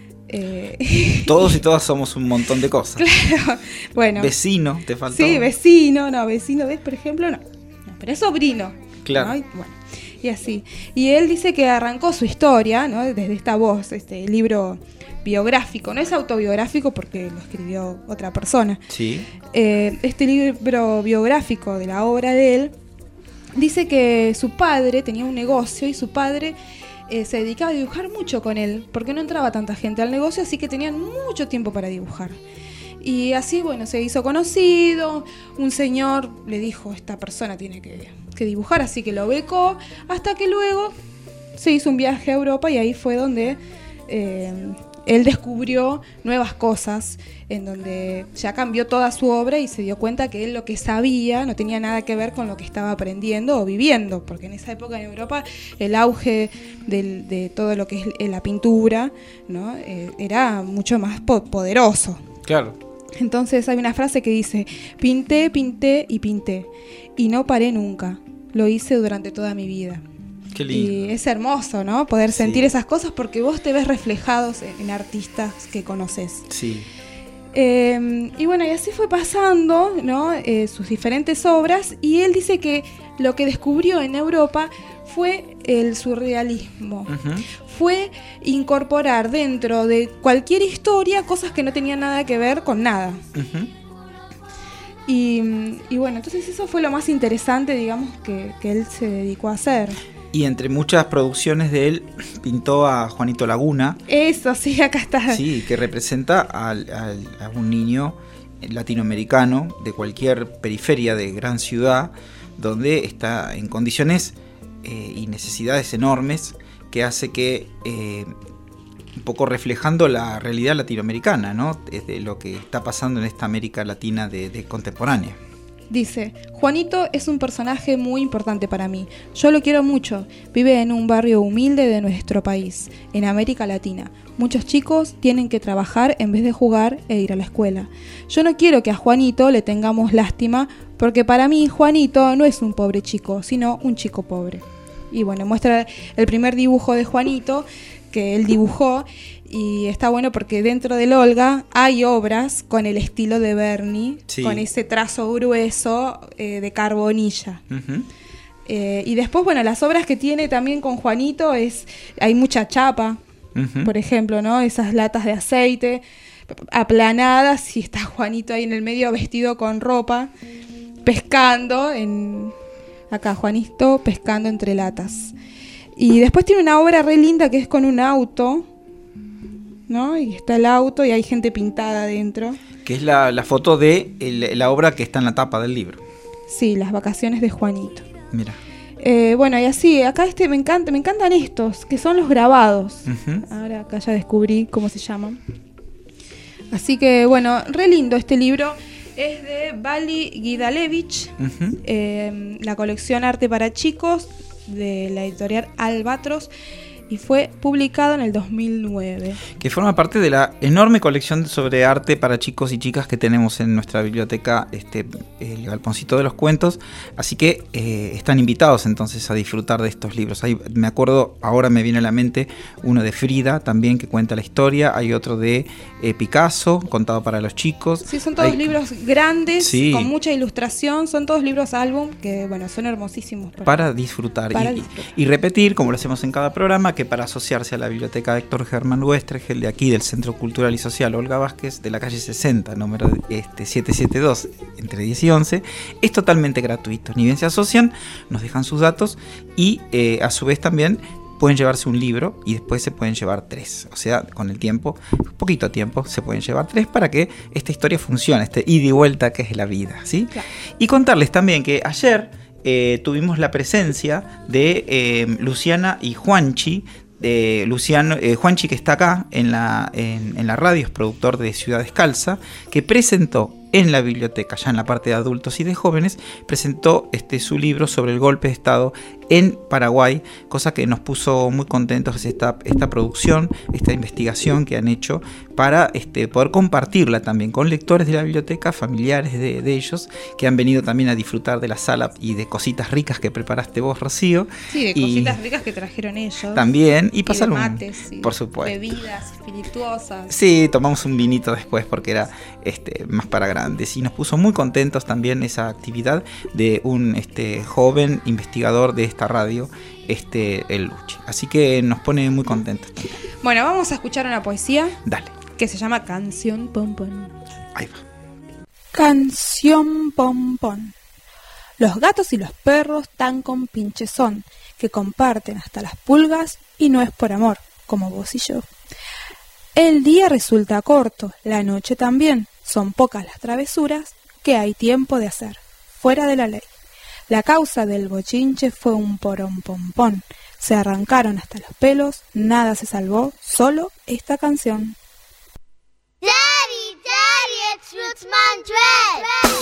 Eh, Todos y todas somos un montón de cosas. claro, bueno. Vecino, te faltó. Sí, vecino, no, vecino, ¿ves? Por ejemplo, no. No, pero es sobrino. Claro. ¿no? Y, bueno, y así. Y él dice que arrancó su historia, ¿no? Desde esta voz, este libro biográfico. No es autobiográfico porque lo escribió otra persona. Sí. Eh, este libro biográfico de la obra de él dice que su padre tenía un negocio y su padre eh, se dedicaba a dibujar mucho con él porque no entraba tanta gente al negocio, así que tenían mucho tiempo para dibujar. Y así, bueno, se hizo conocido. Un señor le dijo, esta persona tiene que, que dibujar, así que lo becó, hasta que luego se hizo un viaje a Europa y ahí fue donde eh, él descubrió nuevas cosas, en donde ya cambió toda su obra y se dio cuenta que él lo que sabía no tenía nada que ver con lo que estaba aprendiendo o viviendo, porque en esa época en Europa el auge del, de todo lo que es la pintura, ¿no? eh, era mucho más po- poderoso. Claro. Entonces hay una frase que dice: pinté, pinté y pinté, y no paré nunca, lo hice durante toda mi vida. Qué lindo. Y es hermoso, ¿no? Poder sentir Sí. esas cosas porque vos te ves reflejados en, en artistas que conoces. Sí. Eh, y bueno, y así fue pasando, ¿no? Eh, sus diferentes obras, y él dice que lo que descubrió en Europa fue el surrealismo. Ujú. Fue incorporar dentro de cualquier historia cosas que no tenían nada que ver con nada. Ujú. Y, y bueno, entonces eso fue lo más interesante, digamos, que, que él se dedicó a hacer. Y entre muchas producciones de él, pintó a Juanito Laguna. Eso, sí, acá está. Sí, que representa al, al, a un niño latinoamericano de cualquier periferia de gran ciudad, donde está en condiciones eh, y necesidades enormes, que hace que, eh, un poco reflejando la realidad latinoamericana, ¿no? De lo que está pasando en esta América Latina de, de contemporánea. Dice: Juanito es un personaje muy importante para mí. Yo lo quiero mucho. Vive en un barrio humilde de nuestro país, en América Latina. Muchos chicos tienen que trabajar en vez de jugar e ir a la escuela. Yo no quiero que a Juanito le tengamos lástima, porque para mí Juanito no es un pobre chico, sino un chico pobre. Y bueno, muestra el primer dibujo de Juanito que él dibujó, y está bueno porque dentro del Olga hay obras con el estilo de Berni, Sí. con ese trazo grueso eh, de carbonilla. Uh-huh. Eh, y después, bueno, las obras que tiene también con Juanito es, hay mucha chapa, Uh-huh. por ejemplo, ¿no? Esas latas de aceite aplanadas, y está Juanito ahí en el medio vestido con ropa, pescando en... Acá, Juanito pescando entre latas. Y después tiene una obra re linda que es con un auto, ¿no? Y está el auto y hay gente pintada adentro. Que es la, la foto de el- la obra que está en la tapa del libro. Sí, las vacaciones de Juanito. Mira. Eh, bueno, y así, acá este me encanta, me encantan estos, que son los grabados. Ujú. Ahora acá ya descubrí cómo se llaman. Así que, bueno, re lindo este libro. Es de Vali Gidalevich, Ujú. eh, la colección Arte para Chicos, de la editorial Albatros, y fue publicado en el dos mil nueve. Que forma parte de la enorme colección sobre arte para chicos y chicas que tenemos en nuestra biblioteca, este, el Galponcito de los Cuentos. Así que eh, están invitados entonces a disfrutar de estos libros. Ahí me acuerdo, ahora me viene a la mente uno de Frida también, que cuenta la historia. Hay otro de eh, Picasso, contado para los chicos. Sí, son todos Hay- libros grandes, Sí. con mucha ilustración, son todos libros álbum, que bueno, son hermosísimos. Para disfrutar, Para y, disfrutar. y repetir, como lo hacemos en cada programa, que para asociarse a la biblioteca Héctor Germán Luestregel, de aquí del Centro Cultural y Social Olga Vázquez, de la calle sesenta, número este, setecientos setenta y dos, entre diez y once, es totalmente gratuito. Ni bien se asocian, nos dejan sus datos y eh, a su vez también pueden llevarse un libro y después se pueden llevar tres. O sea, con el tiempo, poquito tiempo, se pueden llevar tres para que esta historia funcione, este ida y vuelta que es la vida, ¿sí? Claro. Y contarles también que ayer eh, tuvimos la presencia de eh, Luciana y Juanchi. De Luciano, eh, Juanchi, que está acá en la, en, en la radio, es productor de Ciudad Descalza, que presentó en la biblioteca, ya en la parte de adultos y de jóvenes, presentó este, su libro sobre el golpe de Estado en Paraguay, cosa que nos puso muy contentos esta, esta producción, esta investigación que han hecho para este, poder compartirla también con lectores de la biblioteca, familiares de, de ellos, que han venido también a disfrutar de la sala y de cositas ricas que preparaste vos, Rocío. Sí, de Y cositas ricas que trajeron ellos. también, y de pasar un... mates, y por supuesto. bebidas espirituosas. Sí, tomamos un vinito después porque era este, más para grandes, y nos puso muy contentos también esa actividad de un este, joven investigador de esta radio, este, el Luchi. Así que nos pone muy contentos también. Bueno, vamos a escuchar una poesía Dale, que se llama Canción Pompón. ahí va. Canción Pompón. Los gatos y los perros tan compinches son, que comparten hasta las pulgas, y no es por amor, como vos y yo. El día resulta corto, la noche también, son pocas las travesuras que hay tiempo de hacer, fuera de la ley. La causa del bochinche fue un porompompón. Se arrancaron hasta los pelos, nada se salvó, solo esta canción. Daddy, Daddy, it's Roots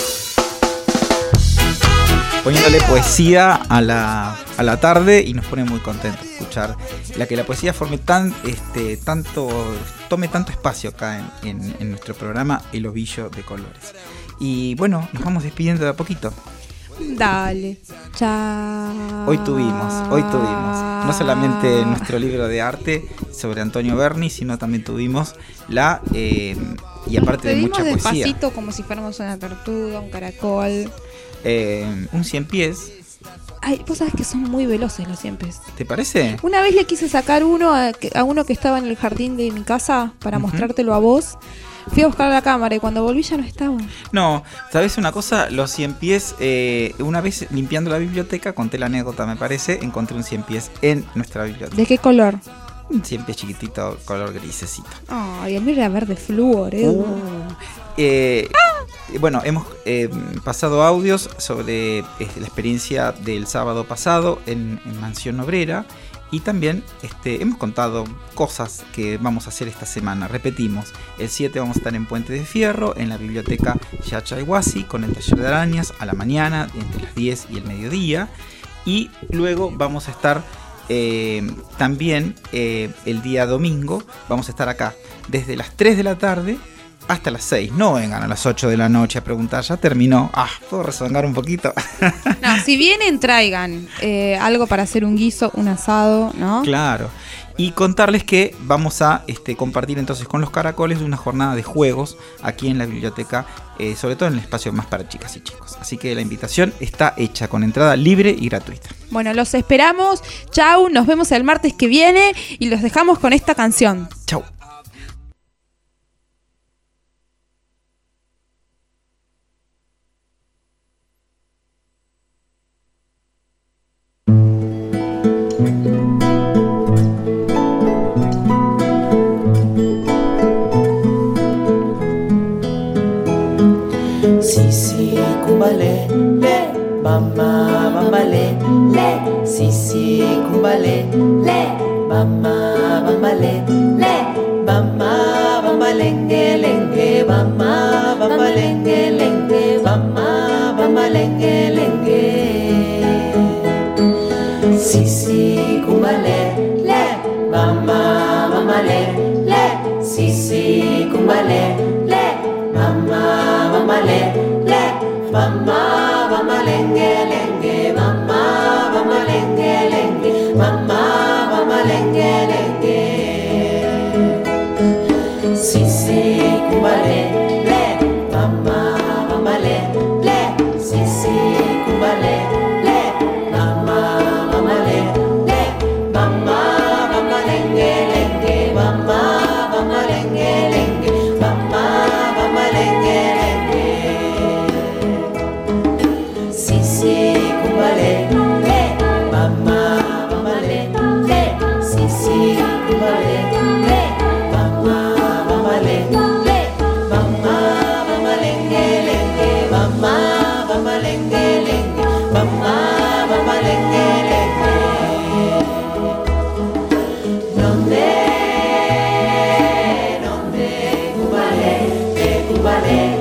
Poniéndole poesía a la, a la tarde y nos pone muy contentos escuchar la que la poesía forme tan, este, tanto, tome tanto espacio acá en, en, en nuestro programa El Ovillo de Colores. Y bueno, nos vamos despidiendo de a poquito. Dale, chao. Hoy tuvimos, hoy tuvimos, no solamente nuestro libro de arte sobre Antonio Berni, sino también tuvimos la, eh, y aparte de mucha poesía. Despacito como si fuéramos una tortuga, un caracol. Eh, un cien pies. Ay, vos sabés que son muy veloces los cien pies. ¿Te parece? Una vez le quise sacar uno a, a uno que estaba en el jardín de mi casa para uh-huh. mostrártelo a vos. Fui a buscar la cámara y cuando volví ya no estaba. No, ¿sabes una cosa? Los cien pies, eh, una vez limpiando la biblioteca, conté la anécdota me parece, encontré un cien pies en nuestra biblioteca. ¿De qué color? Un cien pies chiquitito, color grisecito. Ay, el mío era verde flúor, ¿eh? Uh. Eh, ah. Bueno, hemos eh, pasado audios sobre eh, la experiencia del sábado pasado en, en Mansión Obrera y también este, hemos contado cosas que vamos a hacer esta semana. Repetimos, el siete vamos a estar en Puente de Fierro, en la biblioteca Yachayhuasi, con el taller de arañas a la mañana, entre las diez y el mediodía, y luego vamos a estar eh, también eh, el día domingo, vamos a estar acá desde las tres de la tarde hasta las seis. No vengan a las ocho de la noche a preguntar, ya terminó. Ah, ¿puedo rezongar un poquito? No, si vienen, traigan eh, algo para hacer un guiso, un asado, ¿no? Claro. Y contarles que vamos a este, compartir entonces con los caracoles una jornada de juegos aquí en la biblioteca, eh, sobre todo en el espacio más para chicas y chicos. Así que la invitación está hecha con entrada libre y gratuita. Bueno, los esperamos. Chau, nos vemos el martes que viene y los dejamos con esta canción. Chau. Kumbale, le, bamba, bambale, le, sisi, kumbale, le, bamba, bambale, le, bamba, bambalenge, lenge, bamba, bambalenge, lenge, bamba, bambalenge, lenge. Sisi, kumbale, le, bamba, bambale, le, sisi, kumbale, le, bamba, bambale. Bamba, bamba, lenge, lenge, bamba, bamba, lenge, lenge, bamba, bamba, lenge, lenge. Sisi, kumbale, le, bamba, bamba, le, le, sisi, kumbale, le, bamba, bamba, le, le, bamba, bamba, lenge, lenge, bamba, bamba, lenge, lenge, bamba, bamba, lenge, lenge. Kumbale, le, bamba, bambale, le, sisi, kumbale, le, bamba, bambale, le, bamba, bambalenge, lenge, bamba, bambalenge, lenge, bamba, bambalenge, lenge. Donde, donde, kumbale, le, kumbale.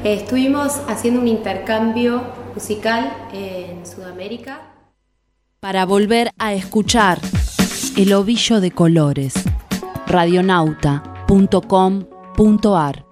Eh, estuvimos haciendo un intercambio musical en Sudamérica. Para volver a escuchar El Ovillo de Colores, radionauta punto com punto ar